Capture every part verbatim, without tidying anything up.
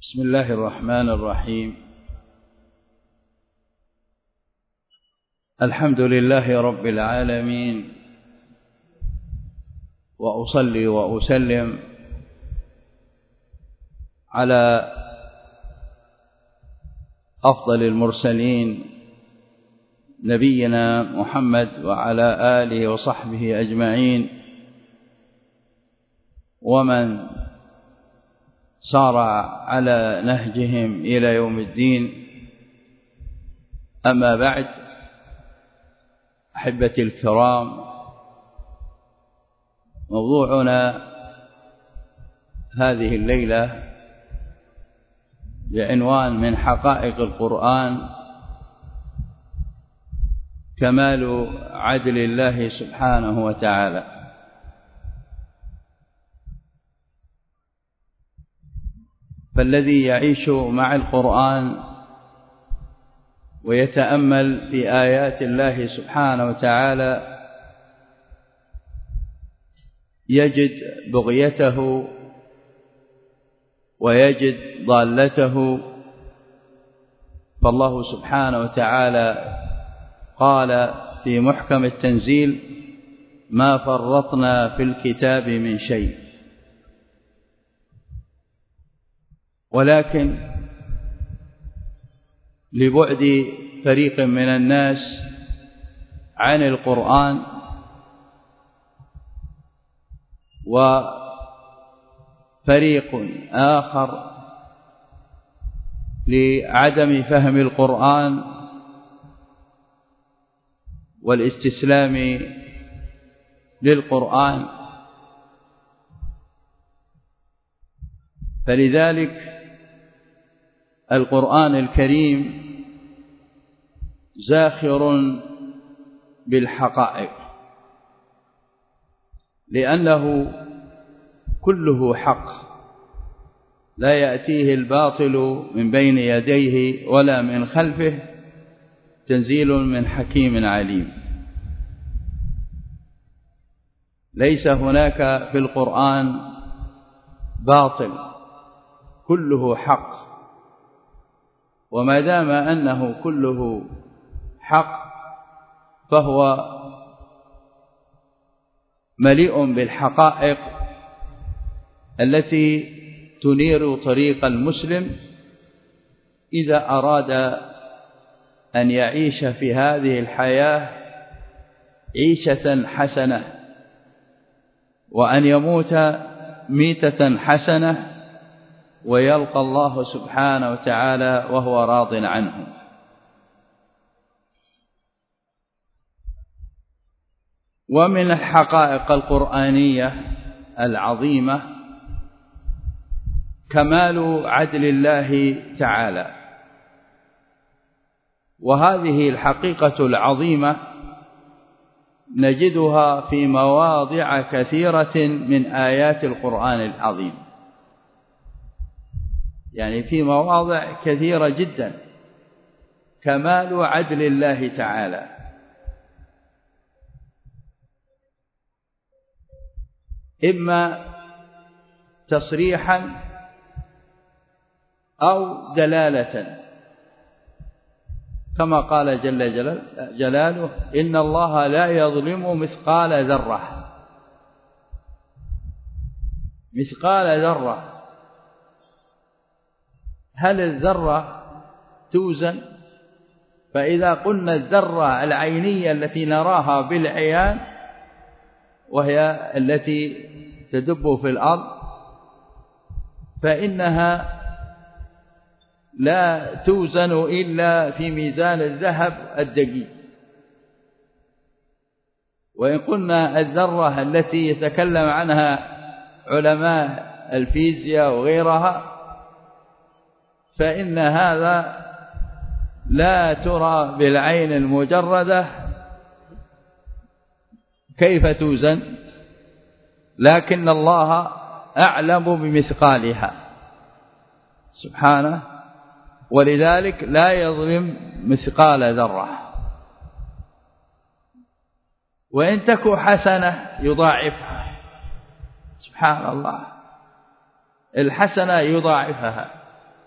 بسم الله الرحمن الرحيم. الحمد لله رب العالمين، وأصلي وأسلم على أفضل المرسلين نبينا محمد وعلى آله وصحبه أجمعين، ومن سار على نهجهم إلى يوم الدين. أما بعد، أحبتي الكرام، موضوعنا هذه الليلة بعنوان من حقائق القرآن كمال عدل الله سبحانه وتعالى. فالذي يعيش مع القرآن ويتأمل في آيات الله سبحانه وتعالى يجد بغيته ويجد ضالته. فالله سبحانه وتعالى قال في محكم التنزيل: ما فرطنا في الكتاب من شيء. ولكن لبعد فريق من الناس عن القرآن وفريق آخر لعدم فهم القرآن والاستسلام للقرآن، فلذلك القرآن الكريم زاخر بالحقائق، لأنه كله حق، لا يأتيه الباطل من بين يديه ولا من خلفه، تنزيل من حكيم عليم. ليس هناك في القرآن باطل، كله حق. وما دام أنه كله حق فهو مليء بالحقائق التي تنير طريق المسلم إذا أراد أن يعيش في هذه الحياة عيشة حسنة، وأن يموت ميتة حسنة، ويلقى الله سبحانه وتعالى وهو راض عنه. ومن الحقائق القرآنية العظيمة كمال عدل الله تعالى، وهذه الحقيقة العظيمة نجدها في مواضع كثيرة من آيات القرآن العظيم، يعني في مواضع كثيرة جدا كمال عدل الله تعالى. إما تصريحا أو دلالة، كما قال جل جلاله: إن الله لا يظلم مثقال ذرة. مثقال ذرة، هل الذرة توزن؟ فإذا قلنا الذرة العينية التي نراها بالعيان، وهي التي تدب في الأرض، فإنها لا توزن إلا في ميزان الذهب الدقيق. وإن قلنا الذرة التي يتكلم عنها علماء الفيزياء وغيرها، فإن هذا لا ترى بالعين المجردة كيف توزن، لكن الله أعلم بمثقالها سبحانه، ولذلك لا يظلم مثقال ذرة. وإن تك حسنة يضاعفها، سبحان الله، الحسنة يضاعفها.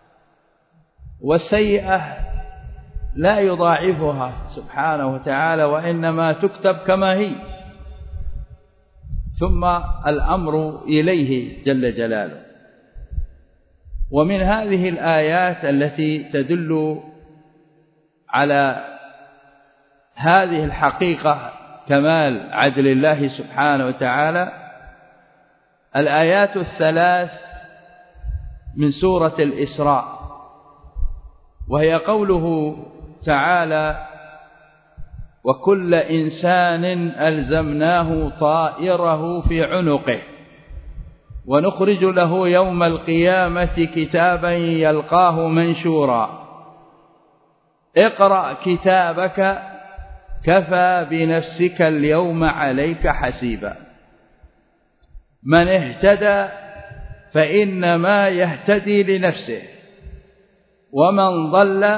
والسيئة لا يضاعفها سبحانه وتعالى، وإنما تكتب كما هي، ثم الأمر إليه جل جلاله. ومن هذه الآيات التي تدل على هذه الحقيقة كمال عدل الله سبحانه وتعالى الآيات الثلاث من سورة الإسراء، وهي قوله تعالى: وكل إنسان ألزمناه طائره في عنقه ونخرج له يوم القيامة كتابا يلقاه منشورا اقرأ كتابك كفى بنفسك اليوم عليك حسيبا. من اهتدى فإنما يهتدي لنفسه، ومن ضل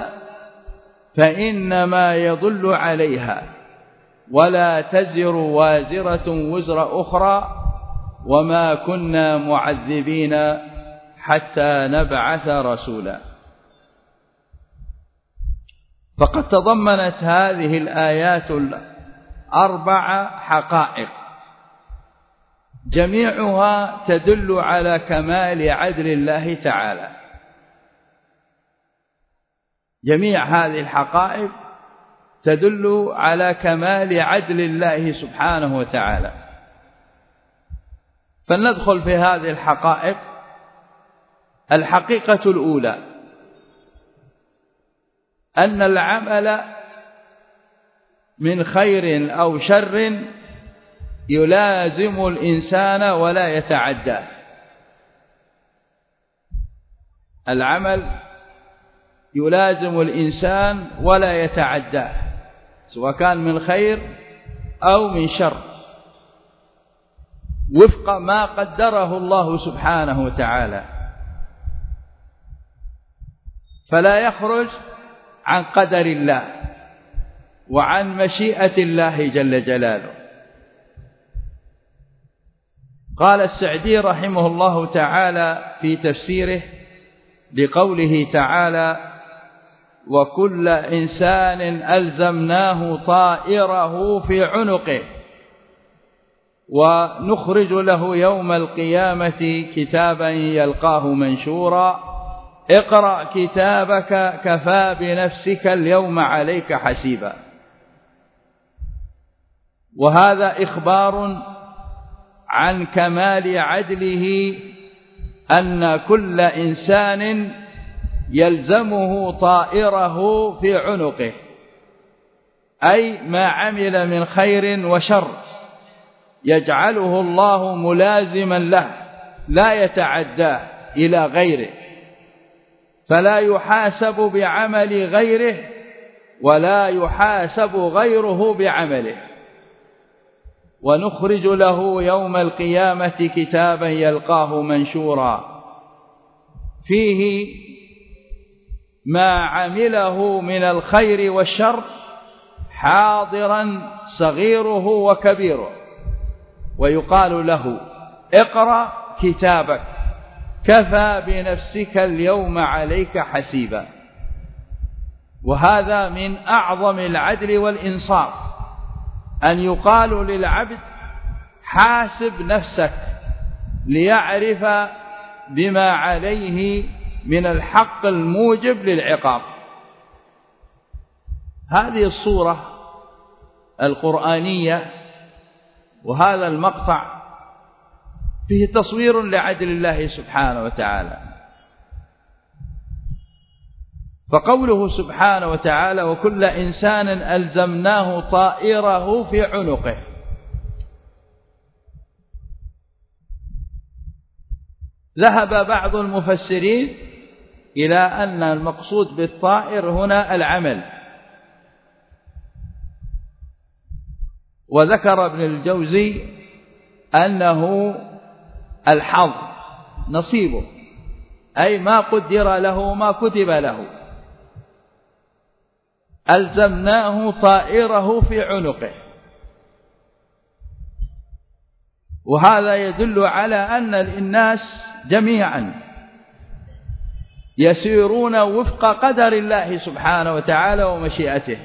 فإنما يضل عليها، ولا تزر وازرة وزر أخرى، وما كنا معذبين حتى نبعث رسولا. فقد تضمنت هذه الآيات الأربع حقائق جميعها تدل على كمال عدل الله تعالى. جميع هذه الحقائق تدل على كمال عدل الله سبحانه وتعالى. فلندخل في هذه الحقائق. الحقيقة الأولى أن العمل من خير أو شر يلازم الإنسان ولا يتعداه. العمل يلازم الإنسان ولا يتعداه، سواء كان من خير أو من شر، وفق ما قدره الله سبحانه وتعالى، فلا يخرج عن قدر الله وعن مشيئة الله جل جلاله. قال السعدي رحمه الله تعالى في تفسيره لقوله تعالى: وكل إنسان ألزمناه طائره في عنقه ونخرج له يوم القيامة كتابا يلقاه منشورا اقرأ كتابك كفى بنفسك اليوم عليك حسيبا. وهذا إخبار عن كمال عدله، أن كل إنسان يلزمه طائره في عنقه، أي ما عمل من خير وشر يجعله الله ملازما له لا يتعداه إلى غيره، فلا يحاسب بعمل غيره ولا يحاسب غيره بعمله. ونخرج له يوم القيامة كتابا يلقاه منشورا فيه ما عمله من الخير والشر حاضرا صغيره وكبيره، ويقال له: اقرأ كتابك كفى بنفسك اليوم عليك حسيبا. وهذا من أعظم العدل والإنصاف، أن يقال للعبد: حاسب نفسك، ليعرف بما عليه من الحق الموجب للعقاب. هذه الصورة القرآنية وهذا المقطع فيه تصوير لعدل الله سبحانه وتعالى. فقوله سبحانه وتعالى: وكل إنسان ألزمناه طائره في عنقه، ذهب بعض المفسرين إلى أن المقصود بالطائر هنا العمل، وذكر ابن الجوزي أنه الحظ نصيبه، أي ما قدر له ما كتب له، ألزمناه طائره في عنقه. وهذا يدل على أن الناس جميعا يسيرون وفق قدر الله سبحانه وتعالى ومشيئته.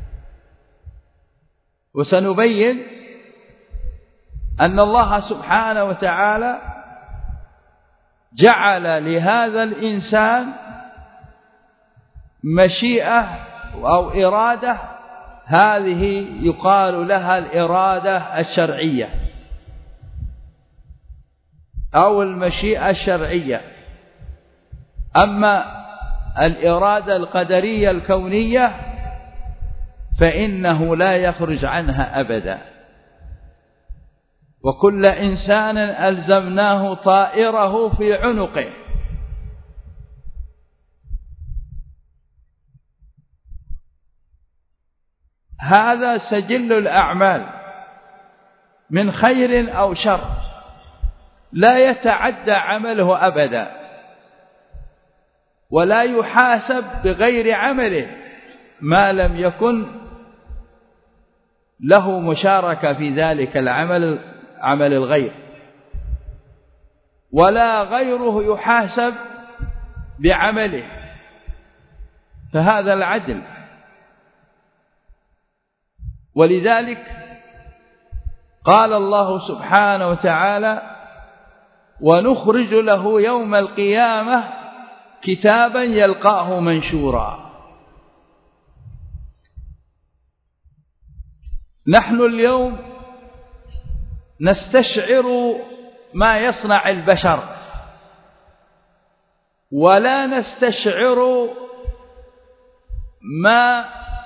وسنبين أن الله سبحانه وتعالى جعل لهذا الإنسان مشيئة أو إرادة، هذه يقال لها الإرادة الشرعية أو المشيئة الشرعية. أما الإرادة القدرية الكونية فإنه لا يخرج عنها أبدا. وكل إنسان ألزمناه طائره في عنقه. هذا سجل الأعمال من خير أو شر، لا يتعدى عمله أبدا، ولا يحاسب بغير عمله ما لم يكن له مشاركة في ذلك العمل، عمل الغير، ولا غيره يحاسب بعمله. فهذا العدل. ولذلك قال الله سبحانه وتعالى: ونخرج له يوم القيامة كتابا يلقاه منشورا. نحن اليوم نستشعر ما يصنع البشر، ولا نستشعر ما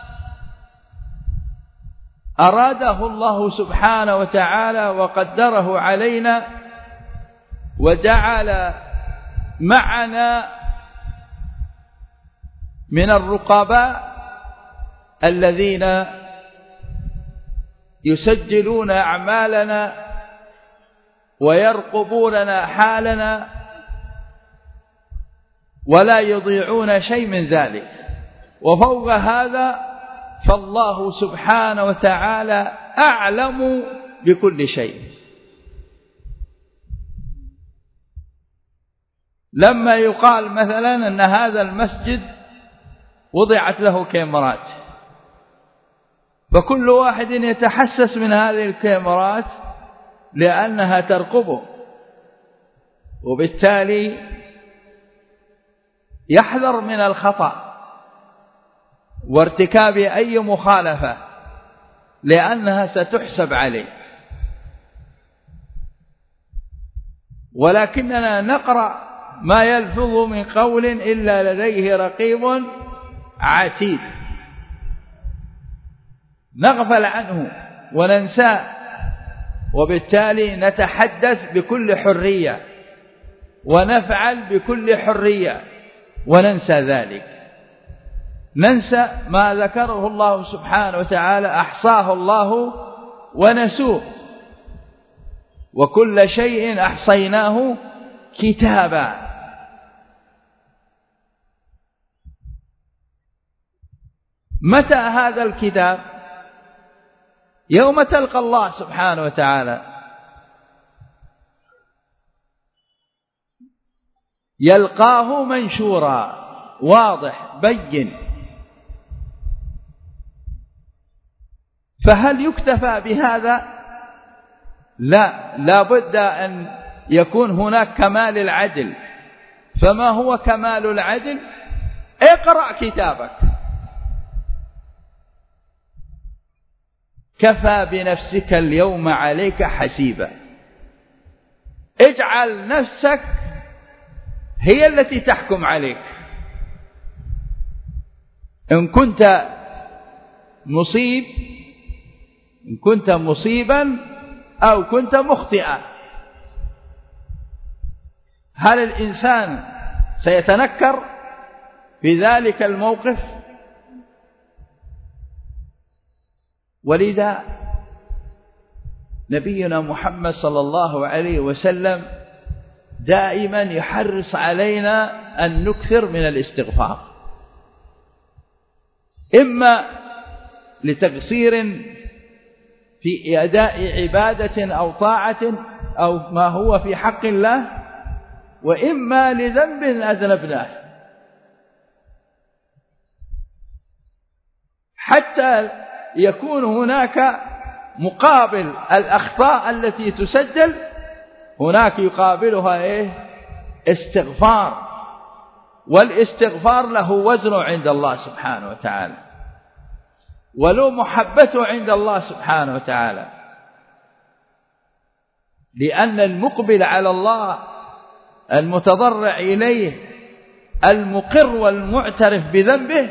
أراده الله سبحانه وتعالى وقدره علينا، وجعل معنا من الرقباء الذين يسجلون أعمالنا ويرقبوننا حالنا ولا يضيعون شيء من ذلك. وفوق هذا فالله سبحانه وتعالى أعلم بكل شيء. لما يقال مثلا أن هذا المسجد وضعت له كاميرات، فكل واحد يتحسس من هذه الكاميرات لأنها ترقبه، وبالتالي يحذر من الخطأ وارتكاب أي مخالفة لأنها ستحسب عليه. ولكننا نقرأ ما يلفظ من قول إلا لديه رقيب عتيد، نغفل عنه وننساه، وبالتالي نتحدث بكل حرية ونفعل بكل حرية وننسى ذلك، ننسى ما ذكره الله سبحانه وتعالى أحصاه الله ونسوه، وكل شيء أحصيناه كتابا. متى هذا الكتاب؟ يوم تلقى الله سبحانه وتعالى، يلقاه منشورا، واضح بين. فهل يكتفى بهذا؟ لا، لا بد أن يكون هناك كمال العدل. فما هو كمال العدل؟ اقرأ كتابك، كفى بنفسك اليوم عليك حسيبا. اجعل نفسك هي التي تحكم عليك. إن كنت مصيب، إن كنت مصيبا أو كنت مخطئا، هل الإنسان سيتنكر في ذلك الموقف؟ ولذا نبينا محمد صلى الله عليه وسلم دائما يحرص علينا أن نكثر من الاستغفار، إما لتقصير في أداء عبادة أو طاعة أو ما هو في حق الله، وإما لذنب أذنبناه حتى يكون هناك مقابل الأخطاء التي تسجل، هناك يقابلها إيه؟ استغفار، والاستغفار له وزن عند الله سبحانه وتعالى، ولو محبته عند الله سبحانه وتعالى، لأن المقبل على الله المتضرع إليه المقر والمعترف بذنبه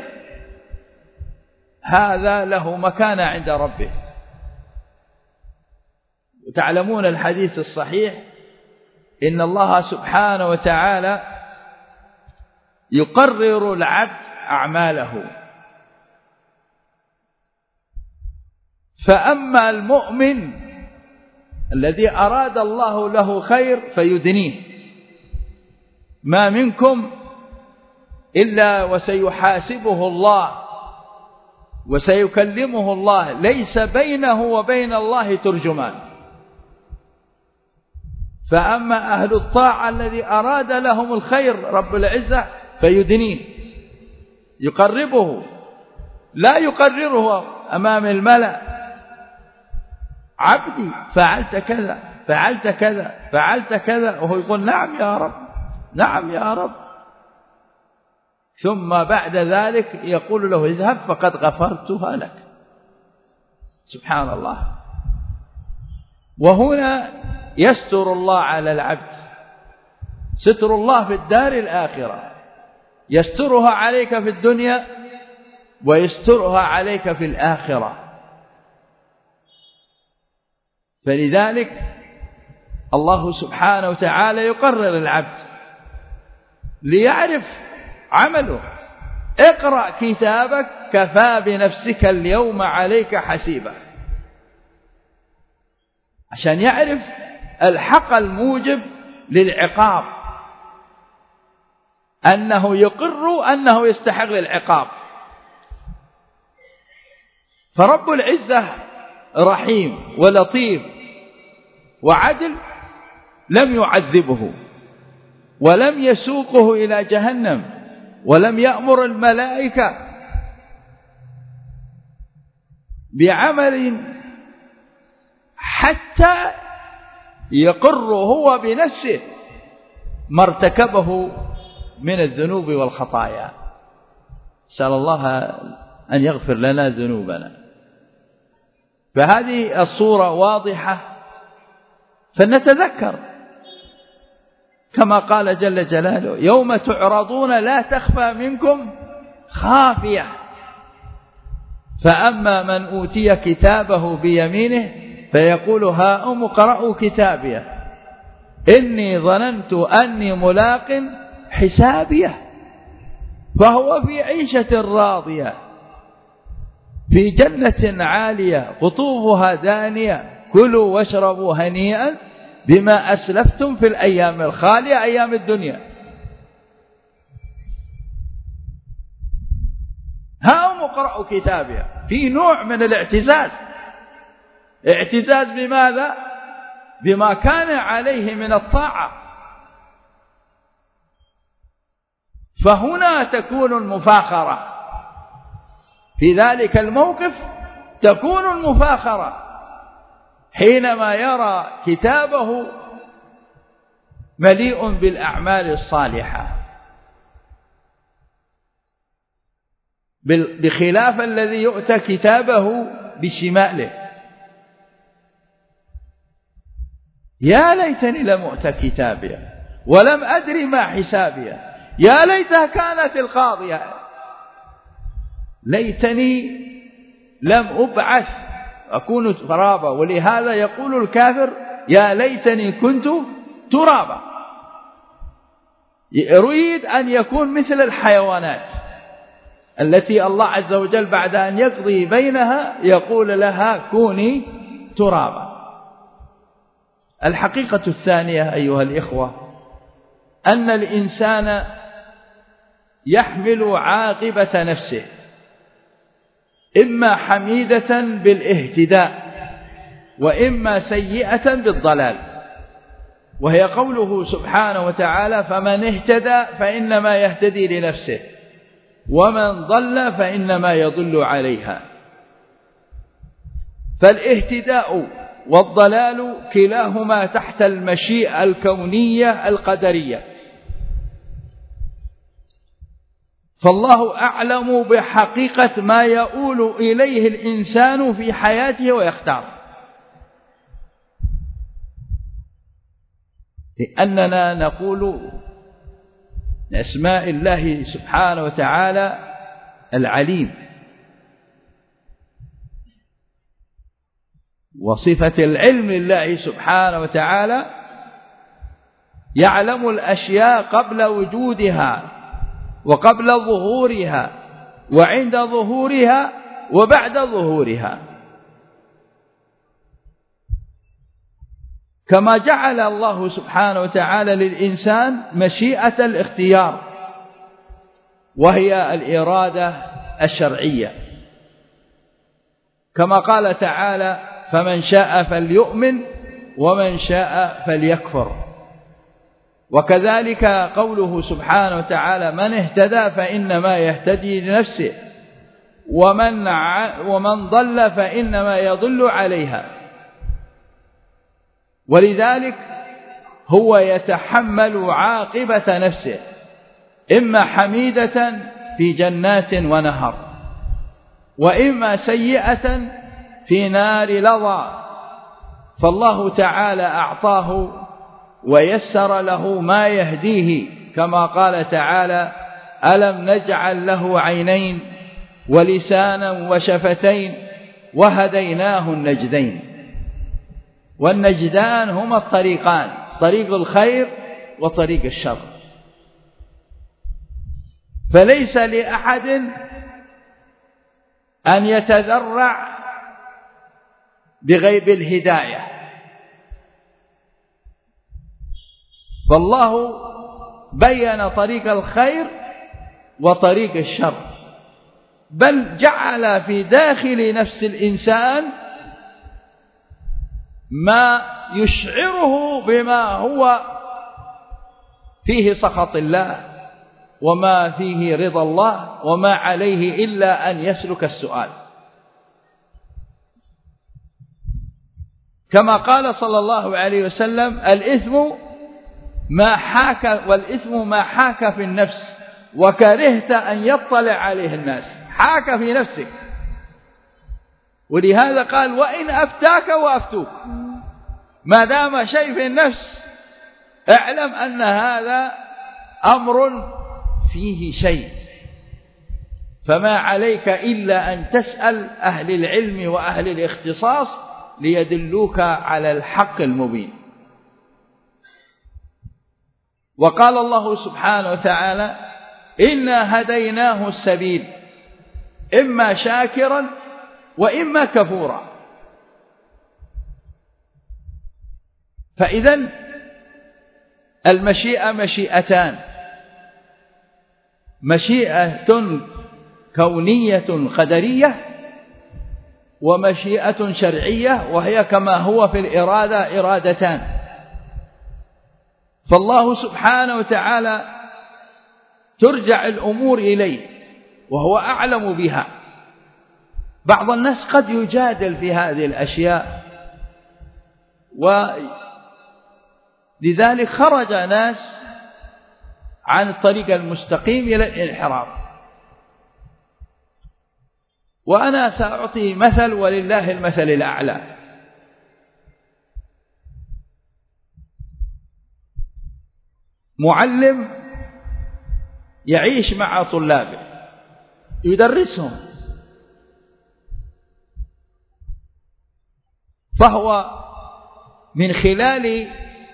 هذا له مكانة عند ربه. وتعلمون الحديث الصحيح إن الله سبحانه وتعالى يقرر العبد أعماله، فأما المؤمن الذي أراد الله له خير فيدنيه، ما منكم إلا وسيحاسبه الله وسيكلمه الله، ليس بينه وبين الله ترجمان. فأما أهل الطاعة الذي أراد لهم الخير رب العزة فيدنيه، يقربه، لا يقرره أمام الملأ: عبدي فعلت كذا فعلت كذا فعلت كذا، وهو يقول نعم يا رب نعم يا رب، ثم بعد ذلك يقول له اذهب فقد غفرتها لك. سبحان الله. وهنا يستر الله على العبد، ستر الله في الدار الآخرة، يسترها عليك في الدنيا ويسترها عليك في الآخرة. فلذلك الله سبحانه وتعالى يقرر العبد ليعرف عمله. اقرأ كتابك كفى بنفسك اليوم عليك حسيبا، عشان يعرف الحق الموجب للعقاب، أنه يقر أنه يستحق العقاب. فرب العزة رحيم ولطيف وعدل، لم يعذبه ولم يسوقه إلى جهنم، ولم يأمر الملائكة بعمل حتى يقر هو بنفسه ما ارتكبه من الذنوب والخطايا. نسأل الله أن يغفر لنا ذنوبنا. فهذه الصورة واضحة، فلنتذكر كما قال جل جلاله: يوم تعرضون لا تخفى منكم خافية، فأما من أوتي كتابه بيمينه فيقول هاؤم اقرءوا كتابيه إني ظننت أني ملاق حسابيه فهو في عيشة راضية في جنة عالية قطوفها دانية كلوا واشربوا هنيئا بما أسلفتم في الأيام الخالية أيام الدنيا. هاؤم اقرءوا كتابيه، في نوع من الاعتزاز. اعتزاز بماذا؟ بما كان عليه من الطاعة. فهنا تكون المفاخرة، في ذلك الموقف تكون المفاخرة حينما يرى كتابه مليء بالأعمال الصالحة، بخلاف الذي يؤتى كتابه بشماله: يا ليتني لم أؤت كتابي ولم أدري ما حسابي يا ليتها كانت القاضية ليتني لم أبعث أكون ترابا. ولهذا يقول الكافر: يا ليتني كنت ترابا. يريد أن يكون مثل الحيوانات التي الله عز وجل بعد أن يقضي بينها يقول لها كوني ترابا. الحقيقة الثانية أيها الإخوة أن الإنسان يحمل عاقبة نفسه، إما حميدة بالاهتداء وإما سيئة بالضلال، وهي قوله سبحانه وتعالى: فمن اهتدى فإنما يهتدي لنفسه ومن ضل فإنما يضل عليها. فالاهتداء والضلال كلاهما تحت المشيئة الكونية القدرية، فالله أعلم بحقيقة ما يؤول إليه الإنسان في حياته ويختار، لأننا نقول لأسماء الله سبحانه وتعالى العليم، وصفة العلم لله سبحانه وتعالى يعلم الأشياء قبل وجودها وقبل ظهورها وعند ظهورها وبعد ظهورها، كما جعل الله سبحانه وتعالى للإنسان مشيئة الاختيار، وهي الإرادة الشرعية، كما قال تعالى: فمن شاء فليؤمن ومن شاء فليكفر. وكذلك قوله سبحانه وتعالى: من اهتدى فإنما يهتدي لنفسه ومن ومن ضل فإنما يضل عليها. ولذلك هو يتحمل عاقبة نفسه، إما حميدة في جنات ونهر، وإما سيئة في نار لظى، فالله تعالى أعطاه ويسر له ما يهديه، كما قال تعالى: ألم نجعل له عينين ولسانا وشفتين وهديناه النجدين. والنجدان هما الطريقان، طريق الخير وطريق الشر، فليس لأحد أن يتذرع بغيب الهداية، فالله بين طريق الخير وطريق الشر، بل جعل في داخل نفس الإنسان ما يشعره بما هو فيه سخط الله وما فيه رضا الله، وما عليه إلا أن يسلك السؤال، كما قال صلى الله عليه وسلم: الإثم ما حاك والإثم ما حاك في النفس وكرهت أن يطلع عليه الناس. حاك في نفسك، ولهذا قال: وإن أفتاك وأفتوك، ما دام شيء في النفس اعلم أن هذا أمر فيه شيء، فما عليك إلا أن تسأل أهل العلم وأهل الاختصاص ليدلوك على الحق المبين. وقال الله سبحانه وتعالى: إنا هديناه السبيل إما شاكرا وإما كفورا. فإذن المشيئة مشيئتان: مشيئة كونية قدرية، ومشيئة شرعية، وهي كما هو في الإرادة إرادتان. فالله سبحانه وتعالى ترجع الأمور إليه وهو أعلم بها. بعض الناس قد يجادل في هذه الأشياء، ولذلك خرج ناس عن الطريق المستقيم إلى الانحراف. وأنا سأعطي مثل ولله المثل الأعلى. معلم يعيش مع طلابه يدرسهم، فهو من خلال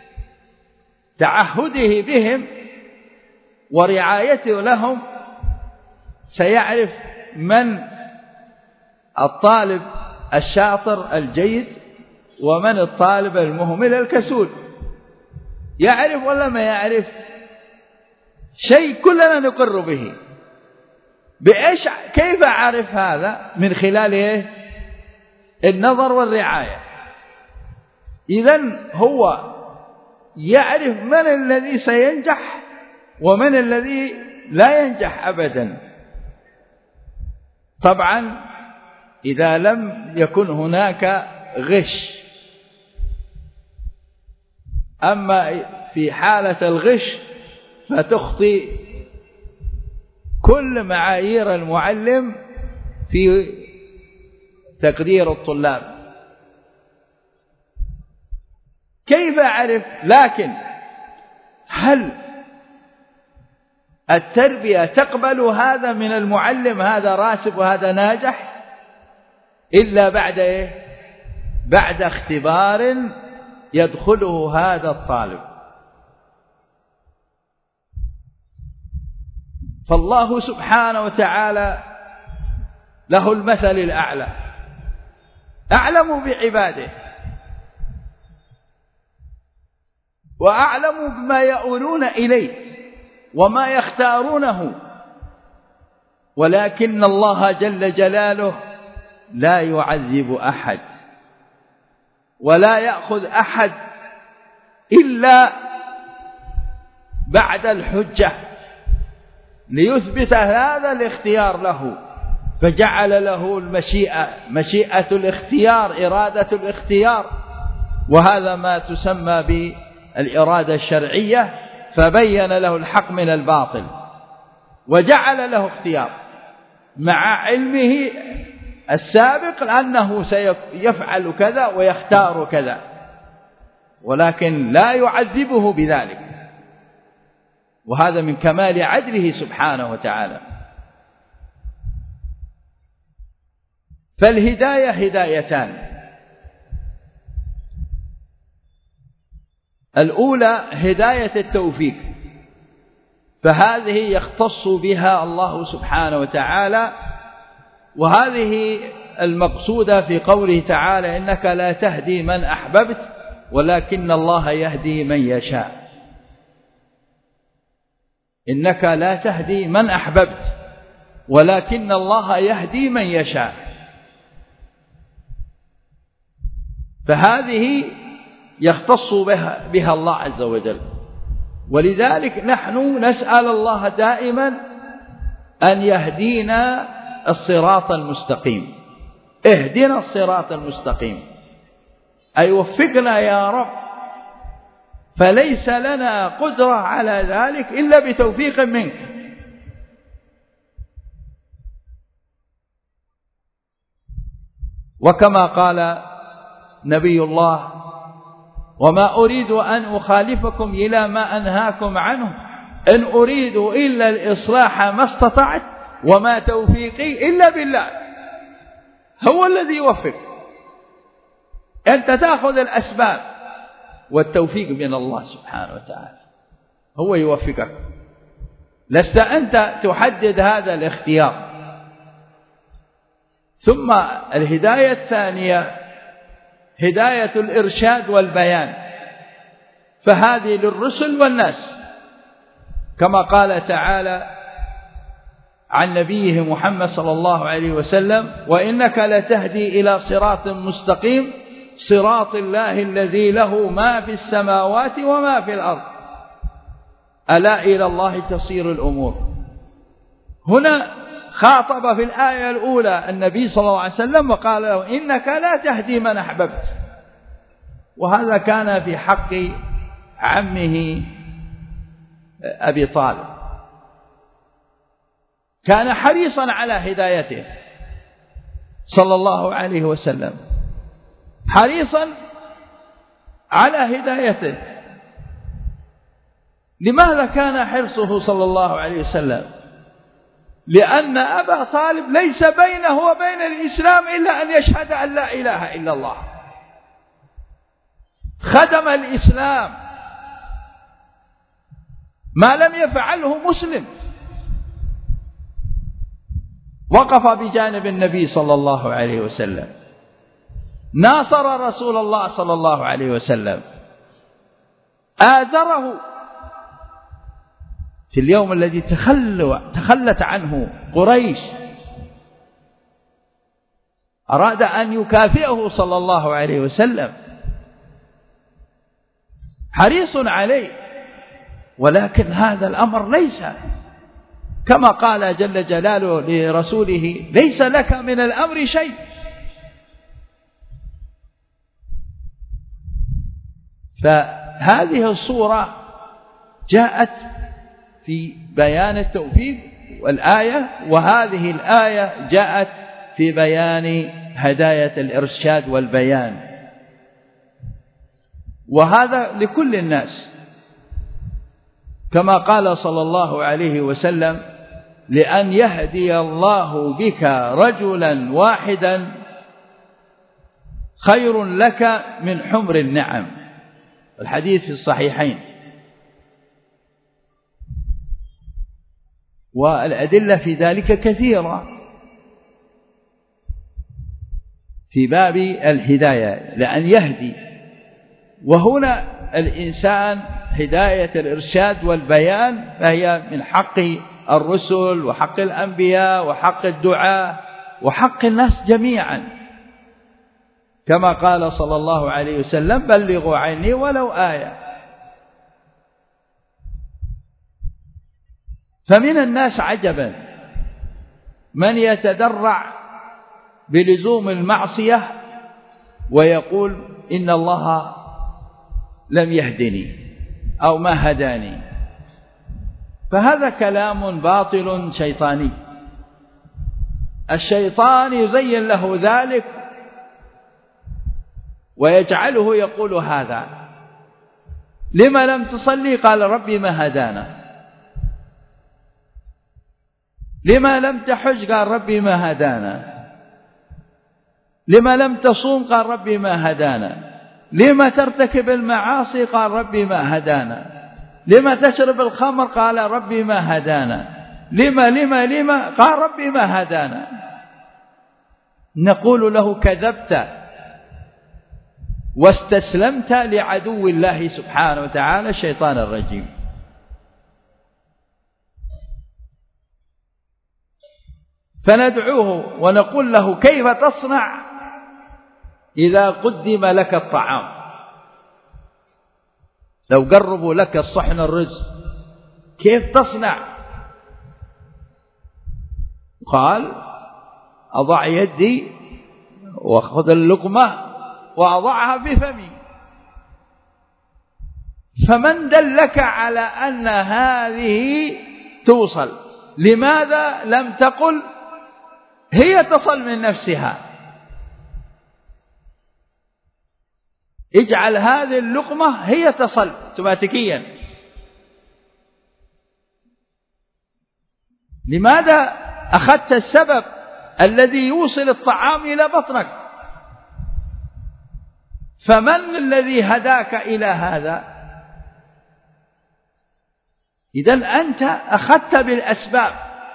تعهده بهم ورعايته لهم سيعرف من الطالب الشاطر الجيد ومن الطالب المهمل الكسول. يعرف ولا ما يعرف؟ شيء كلنا نقر به. بإيش كيف أعرف هذا؟ من خلال إيه؟ النظر والرعاية. إذن هو يعرف من الذي سينجح ومن الذي لا ينجح أبدا، طبعا إذا لم يكن هناك غش. أما في حالة الغش فتخطي كل معايير المعلم في تقدير الطلاب. كيف أعرف؟ لكن هل التربية تقبل هذا من المعلم، هذا راسب وهذا ناجح، إلا بعد إيه؟ بعد اختبار يدخله هذا الطالب. فالله سبحانه وتعالى له المثل الأعلى، أعلم بعباده وأعلم بما يؤولون إليه وما يختارونه، ولكن الله جل جلاله لا يعذب أحد ولا يأخذ أحد إلا بعد الحجة ليثبت هذا الاختيار له، فجعل له المشيئة، مشيئة الاختيار، إرادة الاختيار، وهذا ما تسمى بالإرادة الشرعية، فبين له الحق من الباطل وجعل له اختيار مع علمه السابق أنه سيفعل كذا ويختار كذا، ولكن لا يعذبه بذلك، وهذا من كمال عدله سبحانه وتعالى. فالهداية هدايتان، الأولى هداية التوفيق، فهذه يختص بها الله سبحانه وتعالى، وهذه المقصودة في قوله تعالى إنك لا تهدي من أحببت ولكن الله يهدي من يشاء. إنك لا تهدي من أحببت ولكن الله يهدي من يشاء، فهذه يختص بها, بها الله عز وجل. ولذلك نحن نسأل الله دائما أن يهدينا الصراط المستقيم، اهدنا الصراط المستقيم، أي وفقنا يا رب، فليس لنا قدرة على ذلك إلا بتوفيق منك. وكما قال نبي الله وما أريد أن أخالفكم إلى ما أنهاكم عنه إن أريد إلا الإصلاح ما استطعت وما توفيقي إلا بالله. هو الذي يوفق، أنت تأخذ الأسباب والتوفيق من الله سبحانه وتعالى، هو يوفقك، لست أنت تحدد هذا الاختيار. ثم الهداية الثانية هداية الإرشاد والبيان، فهذه للرسل والناس، كما قال تعالى عن نبيه محمد صلى الله عليه وسلم وإنك لتهدي إلى صراط مستقيم صراط الله الذي له ما في السماوات وما في الأرض ألا إلى الله تصير الأمور. هنا خاطب في الآية الأولى النبي صلى الله عليه وسلم وقال له إنك لا تهدي من أحببت، وهذا كان في حق عمه أبي طالب، كان حريصا على هدايته صلى الله عليه وسلم، حريصا على هدايته. لماذا كان حرصه صلى الله عليه وسلم؟ لأن أبا طالب ليس بينه وبين الإسلام إلا أن يشهد أن لا إله إلا الله، خدم الإسلام ما لم يفعله مسلم، وقف بجانب النبي صلى الله عليه وسلم، ناصر رسول الله صلى الله عليه وسلم، آزره في اليوم الذي تخلت عنه قريش، أراد أن يكافئه صلى الله عليه وسلم، حريص عليه، ولكن هذا الأمر ليس كما قال جل جلاله لرسوله ليس لك من الأمر شيء. فهذه الصورة جاءت في بيان التوفيق والآية، وهذه الآية جاءت في بيان هداية الإرشاد والبيان، وهذا لكل الناس، كما قال صلى الله عليه وسلم لأن يهدي الله بك رجلا واحدا خير لك من حمر النعم، الحديث في الصحيحين. والأدلة في ذلك كثيرة في باب الهداية، لأن يهدي، وهنا الإنسان هداية الإرشاد والبيان فهي من حق الرسل وحق الأنبياء وحق الدعاة وحق الناس جميعا، كما قال صلى الله عليه وسلم بلغوا عني ولو آية. فمن الناس عجبا من يتدرع بلزوم المعصية ويقول إن الله لم يهدني أو ما هداني، فهذا كلام باطل شيطاني. الشيطان يزين له ذلك ويجعله يقول هذا. لما لم تصلي؟ قال ربي ما هدانا. لما لم تحج؟ قال ربي ما هدانا. لما لم تصوم؟ قال ربي ما هدانا. لما ترتكب المعاصي؟ قال ربي ما هدانا. لما تشرب الخمر؟ قال ربي ما هدانا. لما لما لما قال ربي ما هدانا. نقول له كذبت واستسلمت لعدو الله سبحانه وتعالى الشيطان الرجيم. فندعوه ونقول له كيف تصنع إذا قدم لك الطعام؟ لو قربوا لك الصحن الرز كيف تصنع؟ قال أضع يدي وأخذ اللقمة وأضعها بفمي. فمن دلك على أن هذه توصل؟ لماذا لم تقل هي تصل من نفسها؟ اجعل هذه اللقمة هي تصل اوتوماتيكيا. لماذا أخذت السبب الذي يوصل الطعام إلى بطنك؟ فمن الذي هداك إلى هذا؟ إذن أنت أخذت بالأسباب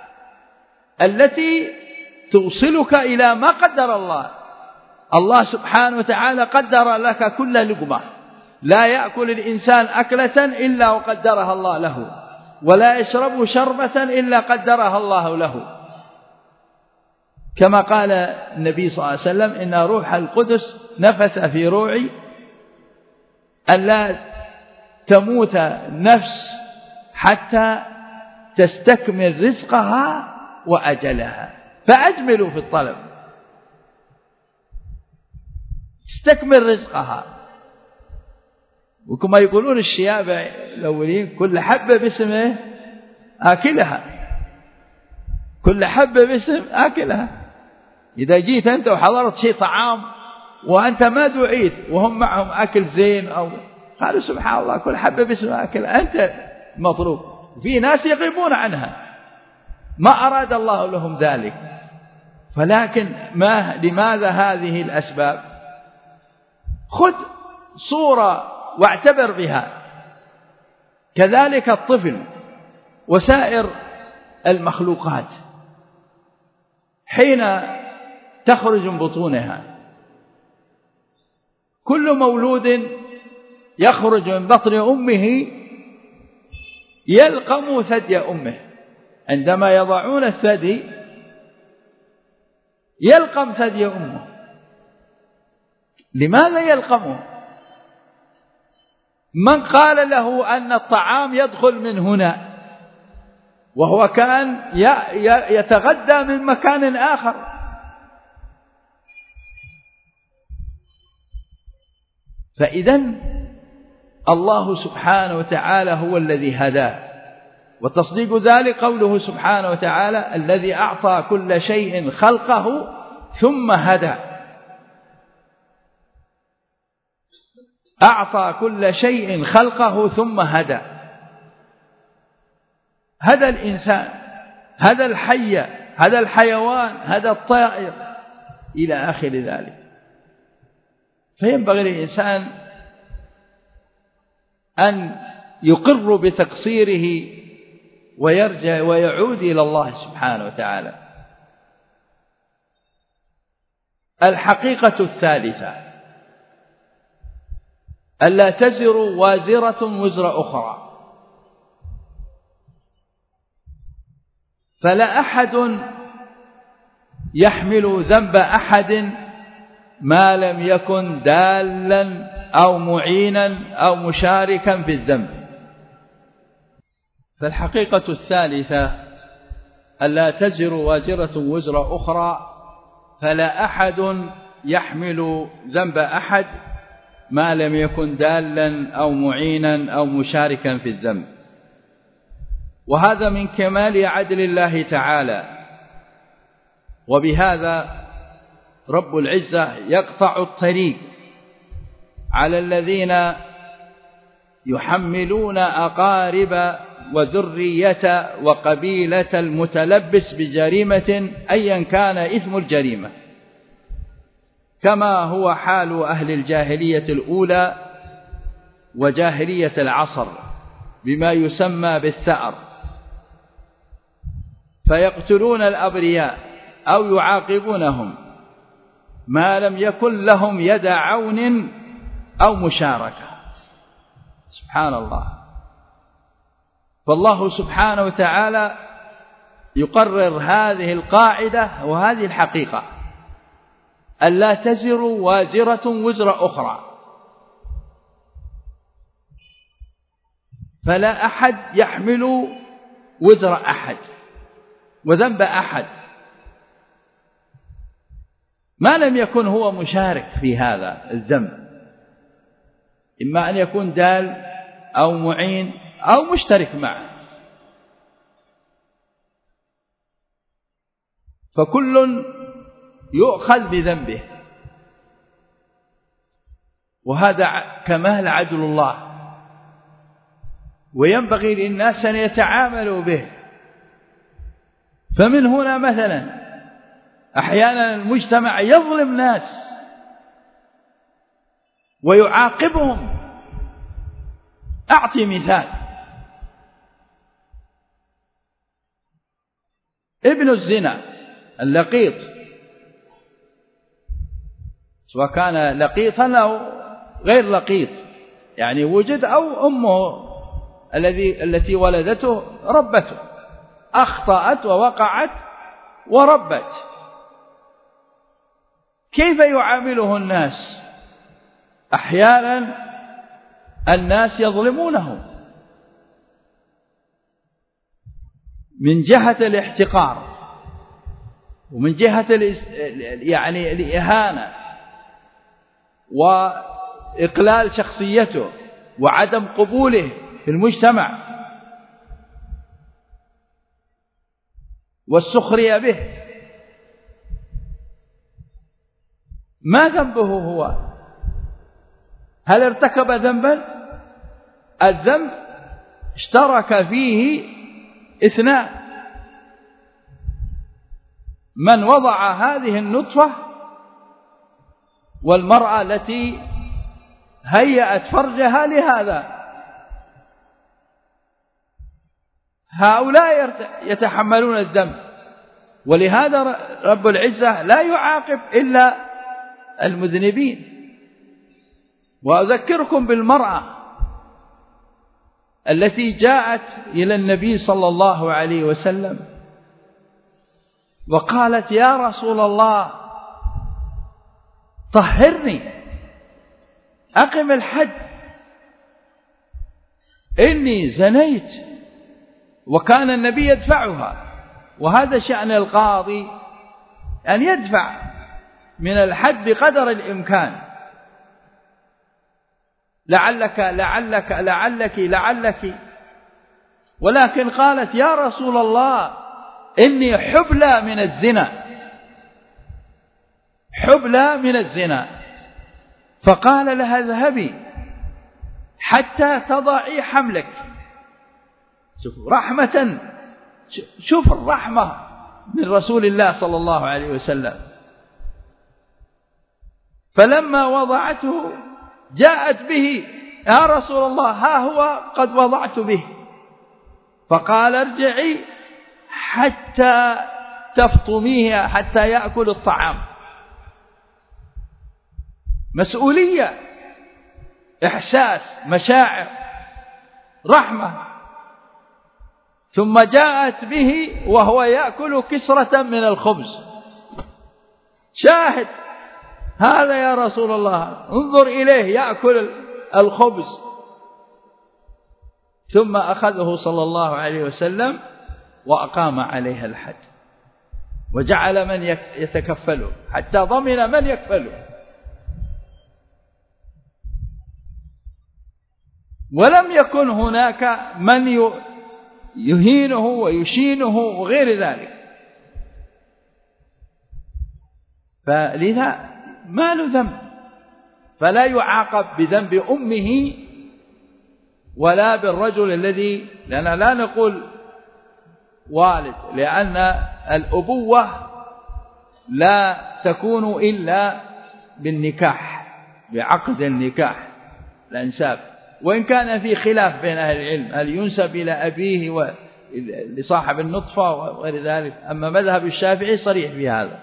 التي توصلك إلى ما قدر الله. الله سبحانه وتعالى قدر لك كل لقمة. لا يأكل الإنسان أكلة إلا وقدرها الله له، ولا يشرب شربة إلا قدرها الله له، كما قال النبي صلى الله عليه وسلم إن روح القدس نفث في روعي أن لا تموت نفس حتى تستكمل رزقها وأجلها، فأجملوا في الطلب، استكمل رزقها. وكما يقولون الشياب الأولين كل حبة باسمه آكلها، كل حبة باسم آكلها. إذا جيت أنت وحضرت شيء طعام وأنت ما دعيت وهم معهم أكل زين أو قالوا سبحان الله كل حبة باسم آكلها، أنت مطلوب. في ناس يغيبون عنها، ما أراد الله لهم ذلك. فلكن ما لماذا هذه الأسباب؟ خذ صورة واعتبر بها. كذلك الطفل وسائر المخلوقات حين تخرج من بطونها، كل مولود يخرج من بطن أمه يلقم ثدي أمه. عندما يضعون الثدي يلقم ثدي أمه. لماذا يلقمه؟ من قال له أن الطعام يدخل من هنا؟ وهو كان يتغدى من مكان آخر. فإذن الله سبحانه وتعالى هو الذي هداه، وتصديق ذلك قوله سبحانه وتعالى الذي أعطى كل شيء خلقه ثم هدى. أعطى كل شيء خلقه ثم هدى، هدى الإنسان، هدى الحي، هدى الحيوان، هدى الطائر إلى آخر ذلك. فينبغي للإنسان أن يقر بتقصيره ويرجع ويعود إلى الله سبحانه وتعالى. الحقيقة الثالثة ألا تزر وازرة وزر أخرى، فلا أحد يحمل ذنب أحد ما لم يكن دالا أو معينا أو مشاركا في الذنب. فالحقيقة الثالثة ألا تزر وازرة وزر أخرى، فلا أحد يحمل ذنب أحد ما لم يكن دالا أو معينا أو مشاركا في الذنب. وهذا من كمال عدل الله تعالى، وبهذا رب العزة يقطع الطريق على الذين يحملون أقارب وذرية وقبيلة المتلبس بجريمة أيا كان اسم الجريمة، كما هو حال أهل الجاهلية الأولى وجاهلية العصر بما يسمى بالثأر، فيقتلون الأبرياء أو يعاقبونهم ما لم يكن لهم يد عون أو مشاركة. سبحان الله. فالله سبحانه وتعالى يقرر هذه القاعدة وهذه الحقيقة، ألا تزر وازرة وزر أخرى، فلا أحد يحمل وزر أحد وذنب أحد ما لم يكن هو مشارك في هذا الذنب، إما أن يكون دال أو معين أو مشترك معه. فكل يؤخذ بذنبه، وهذا كمال عدل الله، وينبغي للناس أن يتعاملوا به. فمن هنا مثلا أحيانا المجتمع يظلم ناس ويعاقبهم. أعطي مثال: ابن الزنا اللقيط، سواء كان لقيطا أو غير لقيط، يعني وجد أو أمه الذي التي ولدته ربته، أخطأت ووقعت وربت، كيف يعامله الناس؟ أحيانا الناس يظلمونه من جهة الاحتقار، ومن جهة يعني الإهانة وإقلال شخصيته وعدم قبوله في المجتمع والسخرية به. ما ذنبه هو؟ هل ارتكب ذنبا؟ الذنب اشترك فيه اثنان: من وضع هذه النطفة والمرأة التي هيأت فرجها لهذا. هؤلاء يتحملون الذنب، ولهذا رب العزة لا يعاقب إلا المذنبين. وأذكركم بالمرأة التي جاءت إلى النبي صلى الله عليه وسلم وقالت: يا رسول الله طهرني، أقم الحد، إني زنيت وكان النبي يدفعها. وهذا شأن القاضي أن يدفع من الحد بقدر الإمكان. لعلك لعلك لعلك لعلك ولكن قالت يا رسول الله إني حبلى من الزنا، حبلى من الزنا. فقال لها اذهبي حتى تضعي حملك. شوف رحمة، شوف الرحمة من رسول الله صلى الله عليه وسلم. فلما وضعته جاءت به يا رسول الله ها هو قد وضعت به. فقال ارجعي حتى تفطميه حتى يأكل الطعام. مسؤولية، إحساس، مشاعر، رحمة. ثم جاءت به وهو يأكل كسرة من الخبز. شاهد هذا يا رسول الله، انظر إليه يأكل الخبز. ثم أخذه صلى الله عليه وسلم وأقام عليها الحد، وجعل من يتكفله حتى ضمن من يكفله. ولم يكن هناك من يهينه ويشينه وغير ذلك. فلذا ما له ذنب، فلا يعاقب بذنب أمه ولا بالرجل الذي، لأننا لا نقول والد، لأن الأبوة لا تكون إلا بالنكاح، بعقد النكاح الأنساب. وإن كان في خلاف بين أهل العلم هل ينسب إلى أبيه لصاحب النطفة وغير ذلك، أما مذهب الشافعي صريح في هذا.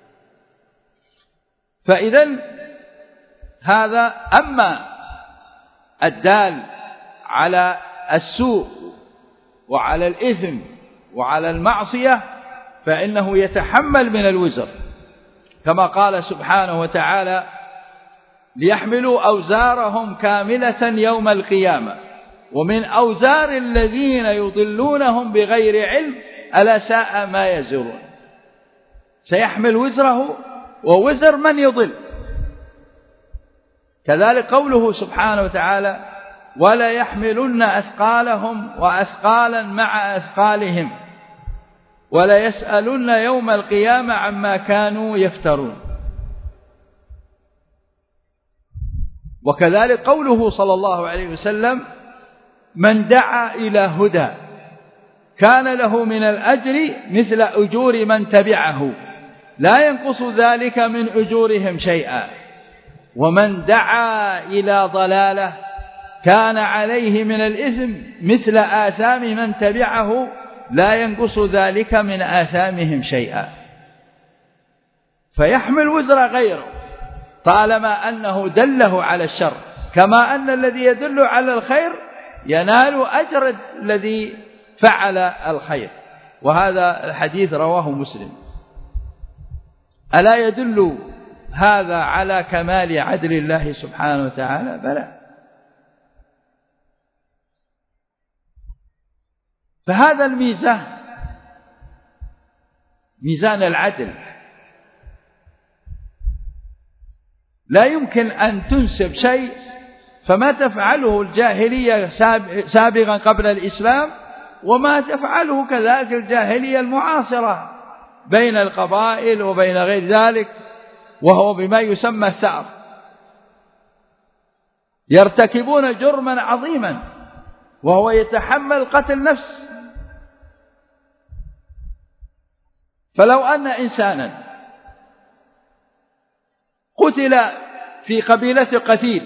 فإذا هذا. أما الدال على السوء وعلى الإثم وعلى المعصية فإنه يتحمل من الوزر، كما قال سبحانه وتعالى ليحملوا أوزارهم كاملة يوم القيامة ومن أوزار الذين يضلونهم بغير علم ألا ساء ما يزرون. سيحمل وزره ووزر من يضل. كذلك قوله سبحانه وتعالى ولا يحملن أثقالهم وأثقالا مع أثقالهم ولا يسألن يوم القيامة عما كانوا يفترون. وكذلك قوله صلى الله عليه وسلم من دعا إلى هدى كان له من الأجر مثل أجور من تبعه لا ينقص ذلك من أجورهم شيئا ومن دعا إلى ضلالة كان عليه من الإثم مثل آثام من تبعه لا ينقص ذلك من آثامهم شيئا. فيحمل وزر غيره طالما أنه دله على الشر، كما أن الذي يدل على الخير ينال أجر الذي فعل الخير. وهذا الحديث رواه مسلم. ألا يدل هذا على كمال عدل الله سبحانه وتعالى؟ بلى. فهذا الميزان، ميزان العدل، لا يمكن أن تنسب شيء فما تفعله الجاهلية سابقا قبل الإسلام وما تفعله كذلك الجاهلية المعاصرة بين القبائل وبين غير ذلك، وهو بما يسمى الثأر. يرتكبون جرما عظيما وهو يتحمل قتل نفس. فلو أن إنسانا قتل في قبيلة قتيل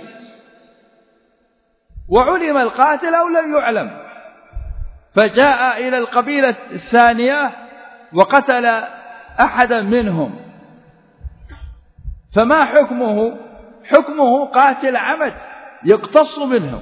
وعلم القاتل أو لم يعلم فجاء إلى القبيلة الثانية وقتل أحدا منهم، فما حكمه؟ حكمه قاتل عمد يقتص منهم.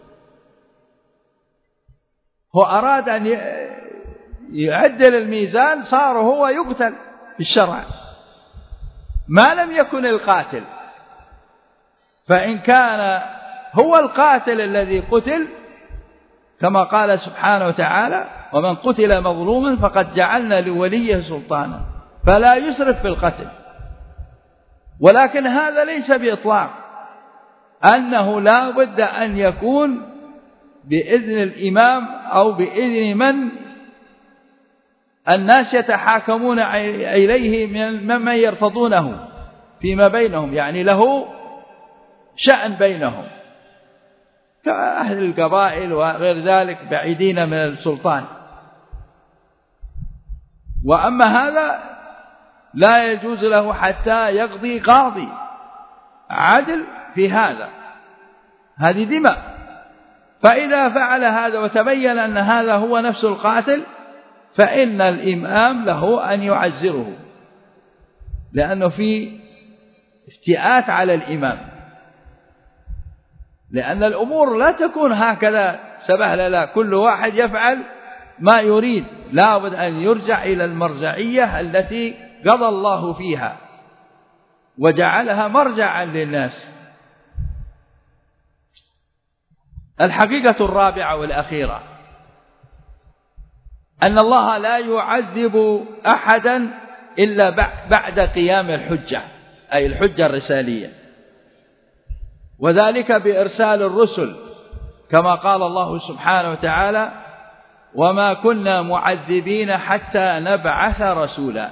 هو أراد أن يعدل الميزان، صار هو يقتل بالشرع ما لم يكن القاتل. فإن كان هو القاتل الذي قتل كما قال سبحانه وتعالى ومن قتل مظلوما فقد جعلنا لوليه سلطانا فلا يسرف في القتل. ولكن هذا ليس بإطلاق أنه لا بد أن يكون بإذن الإمام أو بإذن من الناس يتحاكمون إليه ممن يرتضونه فيما بينهم، يعني له شأن بينهم كأهل القبائل وغير ذلك بعيدين من السلطان. وأما هذا لا يجوز له حتى يقضي قاضي عدل في هذا، هذه دماء. فإذا فعل هذا وتبين أن هذا هو نفس القاتل فإن الإمام له أن يعزره، لأنه في افتئات على الإمام، لأن الأمور لا تكون هكذا سبهلة، لا، كل واحد يفعل ما يريد، لا بد أن يرجع إلى المرجعية التي قضى الله فيها وجعلها مرجعا للناس. الحقيقة الرابعة والأخيرة أن الله لا يعذب أحدا إلا بعد قيام الحجة، أي الحجة الرسالية، وذلك بإرسال الرسل كما قال الله سبحانه وتعالى: وما كنا معذبين حتى نبعث رسولا.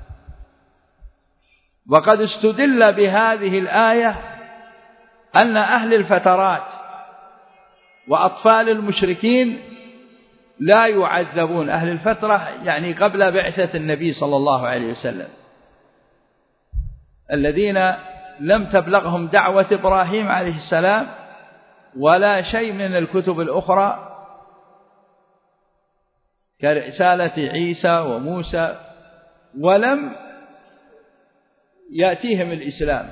وقد استدل بهذه الآية أن أهل الفترات وأطفال المشركين لا يعذبون، أهل الفترة يعني قبل بعثة النبي صلى الله عليه وسلم، الذين لم تبلغهم دعوة إبراهيم عليه السلام ولا شيء من الكتب الأخرى كرسالة عيسى وموسى، ولم يأتيهم الإسلام.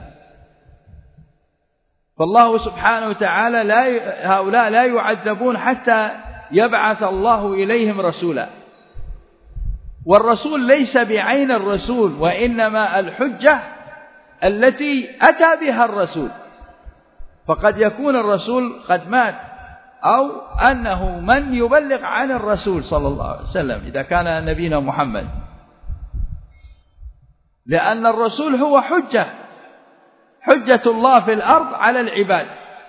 فالله سبحانه وتعالى لا هؤلاء لا يعذبون حتى يبعث الله إليهم رسولا، والرسول ليس بعين الرسول، وإنما الحجة التي أتى بها الرسول. فقد يكون الرسول قد مات، أو أنه من يبلغ عن الرسول صلى الله عليه وسلم إذا كان نبينا محمد، لأن الرسول هو حجة حجة الله في الأرض على العباد.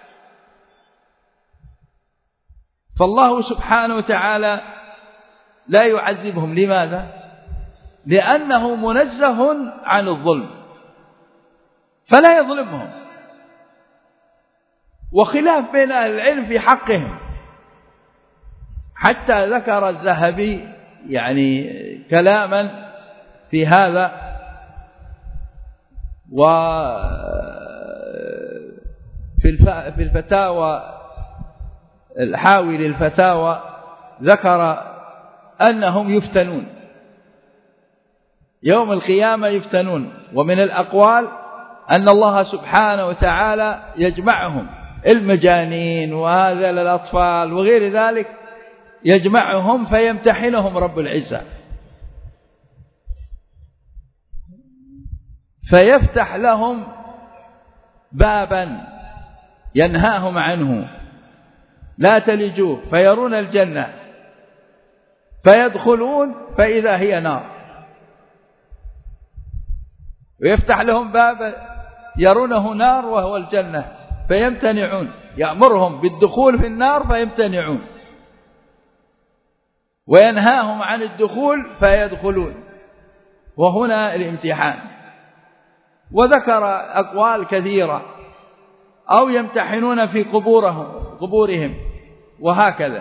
فالله سبحانه وتعالى لا يعذبهم. لماذا؟ لأنه منزه عن الظلم فلا يظلمهم. وخلاف بين أهل العلم في حقهم، حتى ذكر الذهبي يعني كلاما في هذا، وفي الفتاوى الحاوي للفتاوى ذكر أنهم يفتنون يوم القيامة، يفتنون. ومن الأقوال أن الله سبحانه وتعالى يجمعهم، المجانين وهذا للأطفال وغير ذلك، يجمعهم فيمتحنهم رب العزة، فيفتح لهم بابا ينهاهم عنه: لا تلجوه، فيرون الجنة فيدخلون فإذا هي نار. ويفتح لهم باب يرونه نار وهو الجنة فيمتنعون، يأمرهم بالدخول في النار فيمتنعون، وينهاهم عن الدخول فيدخلون. وهنا الامتحان. وذكر أقوال كثيرة، أو يمتحنون في قبورهم قبورهم وهكذا.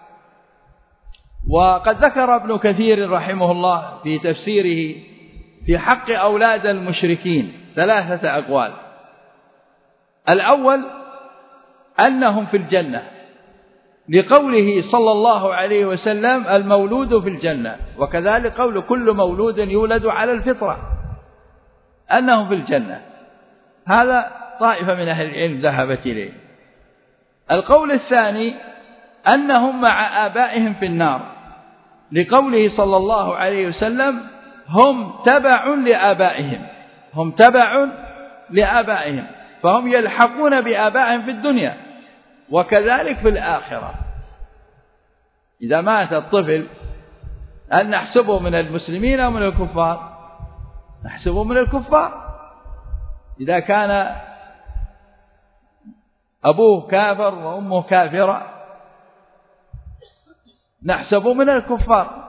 وقد ذكر ابن كثير رحمه الله في تفسيره في حق أولاد المشركين ثلاثة أقوال. الأول أنهم في الجنة، لقوله صلى الله عليه وسلم: المولود في الجنة، وكذلك قول كل مولود يولد على الفطرة، أنهم في الجنة. هذا طائفة من أهل العلم ذهبت إليه. القول الثاني أنهم مع آبائهم في النار، لقوله صلى الله عليه وسلم: هم تبع لآبائهم، هم تبع لآبائهم، فهم يلحقون بآبائهم في الدنيا وكذلك في الآخرة. إذا مات الطفل هل نحسبه من المسلمين أو من الكفار؟ نحسبه من الكفار. إذا كان أبوه كافر وأمه كافرة نحسبه من الكفار.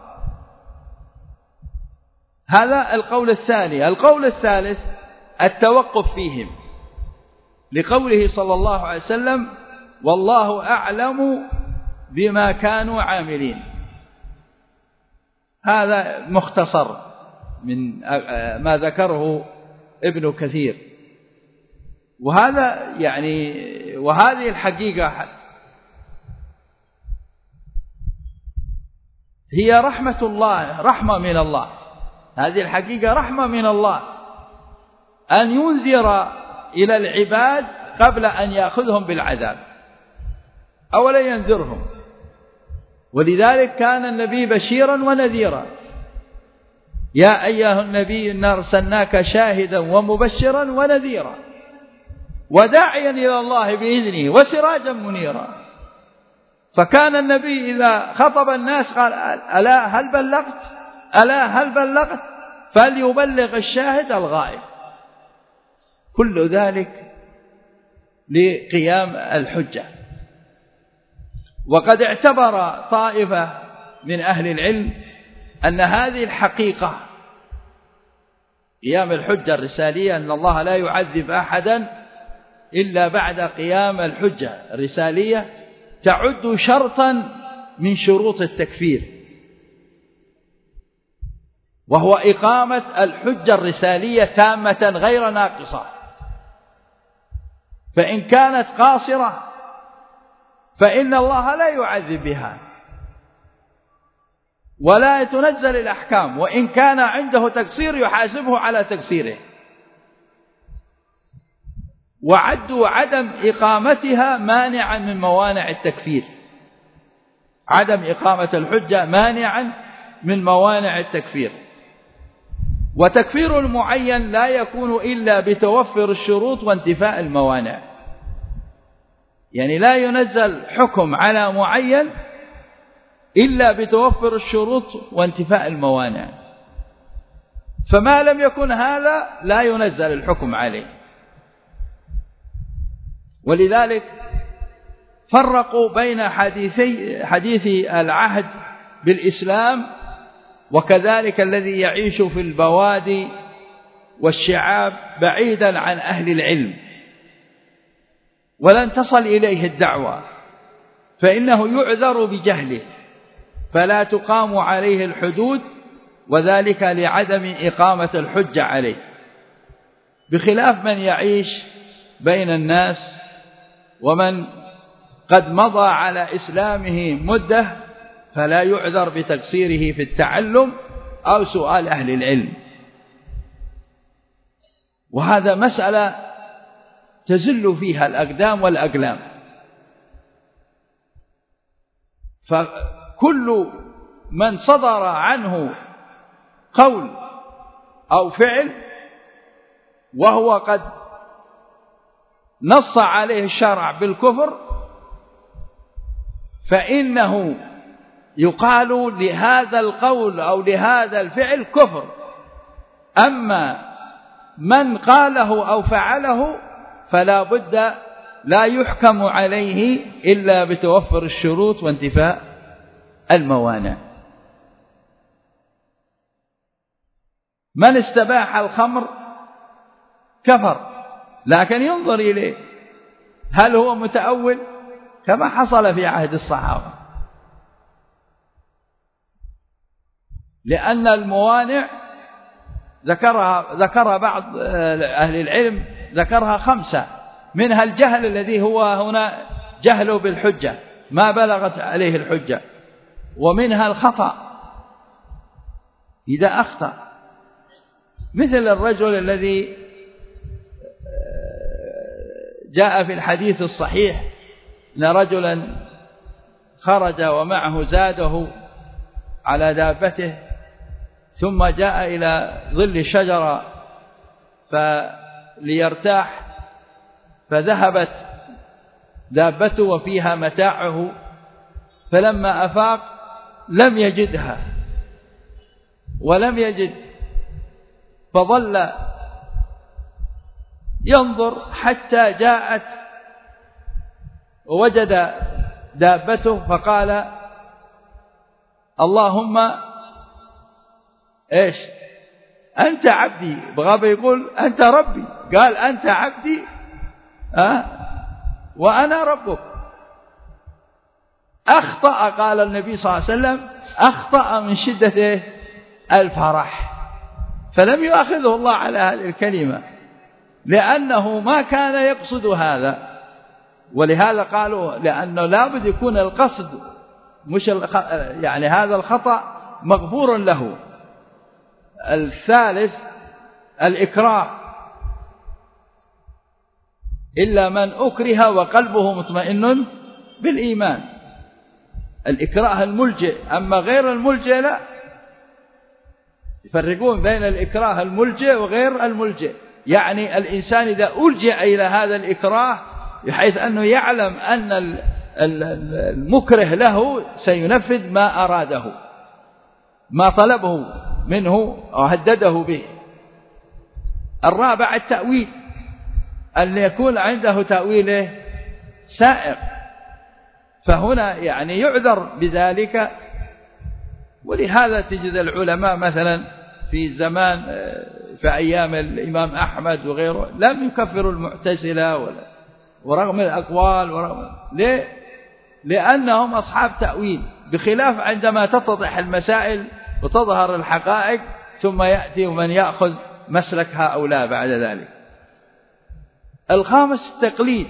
هذا القول الثاني. القول الثالث التوقف فيهم، لقوله صلى الله عليه وسلم: والله أعلم بما كانوا عاملين. هذا مختصر من ما ذكره ابن كثير. وهذا يعني وهذه الحقيقة هي رحمة الله، رحمة من الله. هذه الحقيقة رحمة من الله أن ينذر إلى العباد قبل أن يأخذهم بالعذاب، أولا ينذرهم. ولذلك كان النبي بشيرا ونذيرا: يا أيها النبي إنا أرسلناك شاهدا ومبشرا ونذيرا وداعيا إلى الله بإذنه وسراجا منيرا. فكان النبي إذا خطب الناس قال: ألا هل بلغت؟ ألا هل بلغت؟ فليبلغ الشاهد الغائب. كل ذلك لقيام الحجة. وقد اعتبر طائفة من أهل العلم أن هذه الحقيقة قيام الحجة الرسالية، أن الله لا يعذب أحدا إلا بعد قيام الحجة الرسالية، تعد شرطا من شروط التكفير، وهو إقامة الحجة الرسالية تامة غير ناقصة. فإن كانت قاصرة فإن الله لا يعذب بها ولا تنزل الأحكام، وإن كان عنده تقصير يحاسبه على تقصيره. وعدوا عدم إقامتها مانعا من موانع التكفير، عدم إقامة الحجة مانعا من موانع التكفير. وتكفير المعين لا يكون إلا بتوفر الشروط وانتفاء الموانع، يعني لا ينزل حكم على معين إلا بتوفر الشروط وانتفاء الموانع. فما لم يكن هذا لا ينزل الحكم عليه. ولذلك فرقوا بين حديثي حديث العهد بالإسلام وكذلك الذي يعيش في البوادي والشعاب بعيدا عن أهل العلم ولن تصل إليه الدعوة، فإنه يعذر بجهله فلا تقام عليه الحدود، وذلك لعدم إقامة الحجة عليه، بخلاف من يعيش بين الناس ومن قد مضى على إسلامه مدة فلا يعذر بتقصيره في التعلم أو سؤال أهل العلم. وهذا مسألة تزل فيها الأقدام والأقلام. فكل من صدر عنه قول أو فعل وهو قد نص عليه الشرع بالكفر فإنه يقال لهذا القول أو لهذا الفعل كفر. أما من قاله أو فعله فلا بد لا يحكم عليه إلا بتوفر الشروط وانتفاء الموانع. من استباح الخمر كفر، لكن ينظر إليه هل هو متأول كما حصل في عهد الصحابة، لأن الموانع ذكرها ذكرها بعض أهل العلم ذكرها خمسة، منها الجهل الذي هو هنا جهله بالحجة ما بلغت عليه الحجة، ومنها الخطأ إذا أخطأ، مثل الرجل الذي جاء في الحديث الصحيح أن رجلا خرج ومعه زاده على دابته ثم جاء إلى ظل شجرة فليرتاح، فذهبت دابته وفيها متاعه، فلما أفاق لم يجدها ولم يجد، فظل ينظر حتى جاءت ووجد دابته فقال اللهم إيش أنت عبدي، بغى يقول أنت ربي، قال أنت عبدي أه؟ وأنا ربك. أخطأ، قال النبي صلى الله عليه وسلم أخطأ من شدة الفرح، فلم يؤاخذه الله على هذه الكلمة لأنه ما كان يقصد هذا. ولهذا قالوا لأنه لابد يكون القصد مش يعني هذا الخطأ مغفور له. الثالث الإكراه، إلا من أكره وقلبه مطمئن بالإيمان، الإكراه الملجئ. أما غير الملجئ لا، يفرقون بين الإكراه الملجئ وغير الملجئ. يعني الإنسان إذا ألجئ إلى هذا الإكراه بحيث أنه يعلم أن المكره له سينفذ ما أراده، ما طلبه منه وهدده به. الرابع التأويل، أن يكون عنده تأويله سائغ، فهنا يعني يعذر بذلك. ولهذا تجد العلماء مثلا في زمان في أيام الإمام أحمد وغيره لم يكفروا المعتزلة ولا ورغم الأقوال ورغم ليه؟ لأنهم أصحاب تأويل، بخلاف عندما تتضح المسائل وتظهر الحقائق ثم يأتي من يأخذ مسلك هؤلاء بعد ذلك. الخامس التقليد،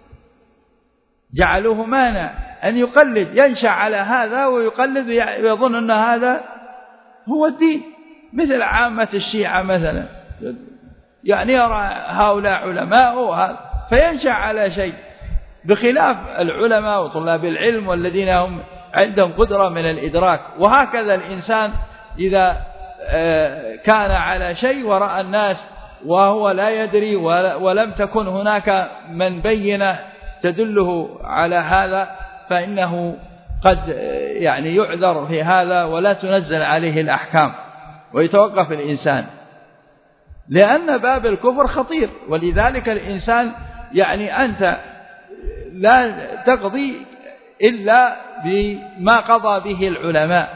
جعلوه مانع أن يقلد، ينشأ على هذا ويقلد ويظن أن هذا هو الدين، مثل عامة الشيعة مثلا، يعني يرى هؤلاء علماء فينشأ على شيء، بخلاف العلماء وطلاب العلم والذين هم عندهم قدرة من الإدراك. وهكذا الإنسان إذا كان على شيء ورأى الناس وهو لا يدري ولم تكن هناك من بينه تدله على هذا فإنه قد يعني يعذر في هذا ولا تنزل عليه الأحكام ويتوقف الإنسان، لأن باب الكفر خطير. ولذلك الإنسان يعني أنت لا تقضي إلا بما قضى به العلماء.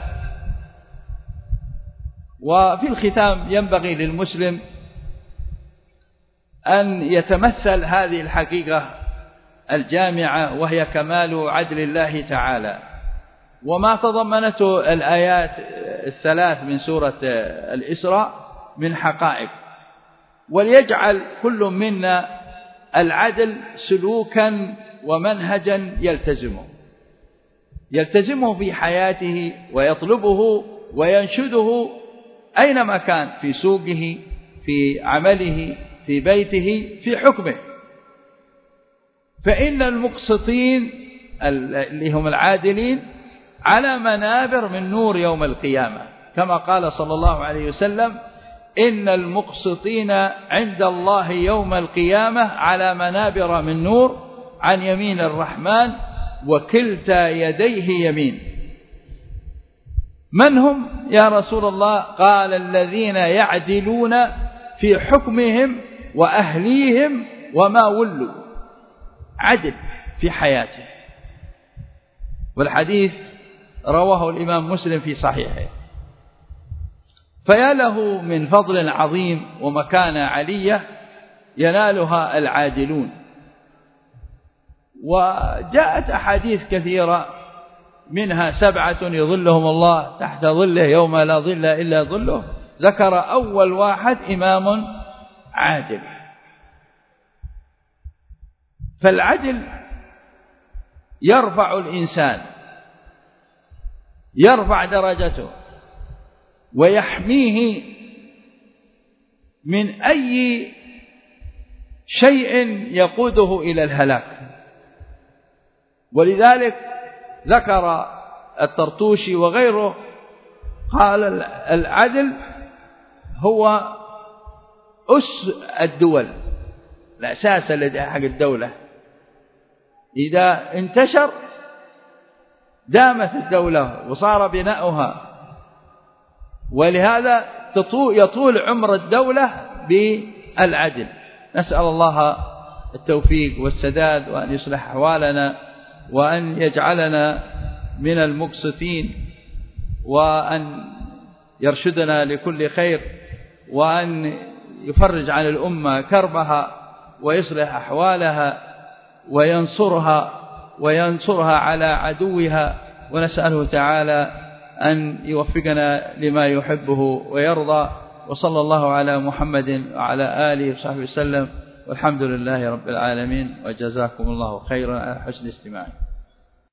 وفي الختام ينبغي للمسلم أن يتمثل هذه الحقيقة الجامعة وهي كمال عدل الله تعالى وما تضمنته الآيات الثلاث من سورة الإسراء من حقائق، وليجعل كل منا العدل سلوكا ومنهجا يلتزمه يلتزمه في حياته ويطلبه وينشده أينما كان، في سوقه، في عمله، في بيته، في حكمه. فإن المقسطين اللي هم العادلين على منابر من نور يوم القيامة، كما قال صلى الله عليه وسلم إن المقسطين عند الله يوم القيامة على منابر من نور عن يمين الرحمن وكلتا يديه يمين. من هم يا رسول الله؟ قال الذين يعدلون في حكمهم وأهليهم وما ولوا، عدل في حياته. والحديث رواه الإمام مسلم في صحيحه. فيا له من فضل عظيم ومكانة علية ينالها العادلون. وجاءت أحاديث كثيرة منها سبعة يظلهم الله تحت ظله يوم لا ظل إلا ظله، ذكر أول واحد إمام عادل. فالعدل يرفع الإنسان، يرفع درجته ويحميه من أي شيء يقوده إلى الهلاك. ولذلك ذكر الطرطوشي وغيره قال العدل هو أس الدول، الأساس الذي حق الدولة، إذا انتشر دامت الدولة وصار بناؤها ولهذا يطول عمر الدولة بالعدل. نسأل الله التوفيق والسداد، وأن يصلح أحوالنا، وأن يجعلنا من المقسطين، وأن يرشدنا لكل خير، وأن يفرج عن الأمة كربها، ويصلح أحوالها، وينصرها وينصرها على عدوها. ونسأله تعالى أن يوفقنا لما يحبه ويرضى. وصلى الله على محمد وعلى آله وصحبه وسلم، والحمد لله رب العالمين، وجزاكم الله خيرا على حسن استماعكم.